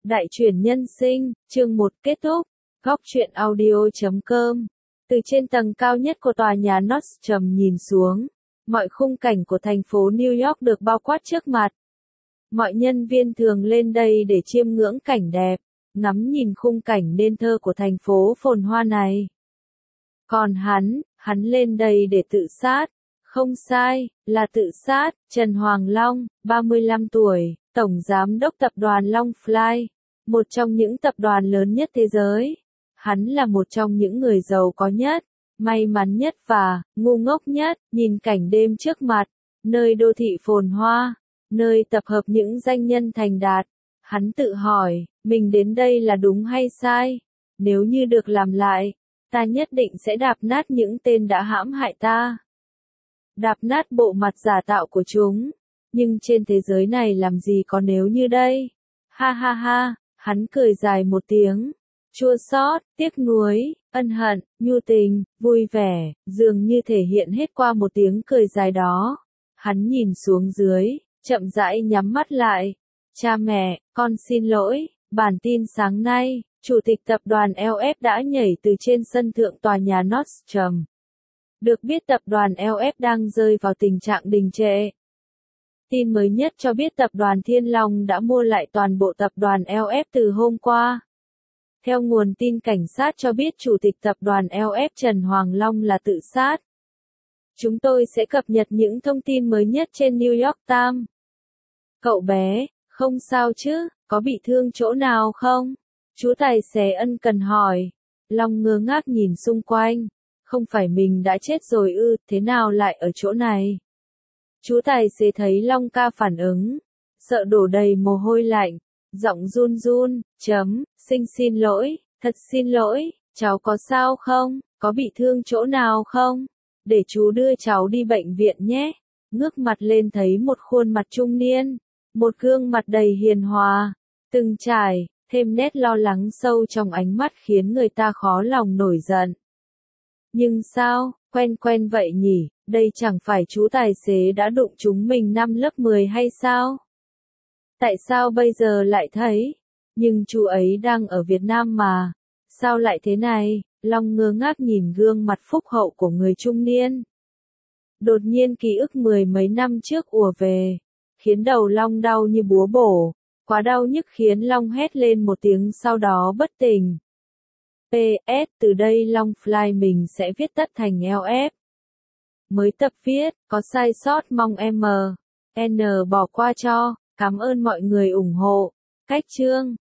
Đại chuyển nhân sinh, chương 1 kết thúc. Góc truyện audio.com. Từ trên tầng cao nhất của tòa nhà Nordstrom nhìn xuống, mọi khung cảnh của thành phố New York được bao quát trước mặt. Mọi nhân viên thường lên đây để chiêm ngưỡng cảnh đẹp, ngắm nhìn khung cảnh nên thơ của thành phố phồn hoa này. Còn hắn lên đây để tự sát. Không sai, là tự sát. Trần Hoàng Long, 35 tuổi, Tổng Giám đốc Tập đoàn Long Fly, một trong những tập đoàn lớn nhất thế giới. Hắn là một trong những người giàu có nhất, may mắn nhất và ngu ngốc nhất. Nhìn cảnh đêm trước mặt, nơi đô thị phồn hoa, nơi tập hợp những danh nhân thành đạt. Hắn tự hỏi, mình đến đây là đúng hay sai? Nếu như được làm lại, ta nhất định sẽ đạp nát những tên đã hãm hại ta. Đạp nát bộ mặt giả tạo của chúng. Nhưng trên thế giới này làm gì có nếu như đây? Ha ha ha, hắn cười dài một tiếng. Chua xót, tiếc nuối, ân hận, nhu tình, vui vẻ, dường như thể hiện hết qua một tiếng cười dài đó. Hắn nhìn xuống dưới, chậm rãi nhắm mắt lại. Cha mẹ, con xin lỗi, bản tin sáng nay, Chủ tịch tập đoàn LF đã nhảy từ trên sân thượng tòa nhà Nordstrom. Được biết tập đoàn LF đang rơi vào tình trạng đình trệ. Tin mới nhất cho biết tập đoàn Thiên Long đã mua lại toàn bộ tập đoàn LF từ hôm qua. Theo nguồn tin cảnh sát cho biết Chủ tịch tập đoàn LF Trần Hoàng Long là tự sát. Chúng tôi sẽ cập nhật những thông tin mới nhất trên New York Times. Cậu bé, không sao chứ, có bị thương chỗ nào không? Chú tài xế ân cần hỏi. Long ngơ ngác nhìn xung quanh. Không phải mình đã chết rồi ư, thế nào lại ở chỗ này? Chú tài xế thấy Long ca phản ứng, sợ đổ đầy mồ hôi lạnh, giọng run run, xin lỗi, thật xin lỗi, cháu có sao không, có bị thương chỗ nào không? Để chú đưa cháu đi bệnh viện nhé. Ngước mặt lên thấy một khuôn mặt trung niên, một gương mặt đầy hiền hòa, từng trải, thêm nét lo lắng sâu trong ánh mắt khiến người ta khó lòng nổi giận. Nhưng sao, quen vậy nhỉ, đây chẳng phải chú tài xế đã đụng chúng mình năm lớp 10 hay sao? Tại sao bây giờ lại thấy? Nhưng chú ấy đang ở Việt Nam mà. Sao lại thế này? Long ngơ ngác nhìn gương mặt phúc hậu của người trung niên. Đột nhiên ký ức mười mấy năm trước ùa về, khiến đầu Long đau như búa bổ. Quá đau nhức khiến Long hét lên một tiếng sau đó bất tỉnh. PS, từ đây Long Fly mình sẽ viết tắt thành LF. Mới tập viết, có sai sót mong M.N. bỏ qua cho, cảm ơn mọi người ủng hộ. Cách chương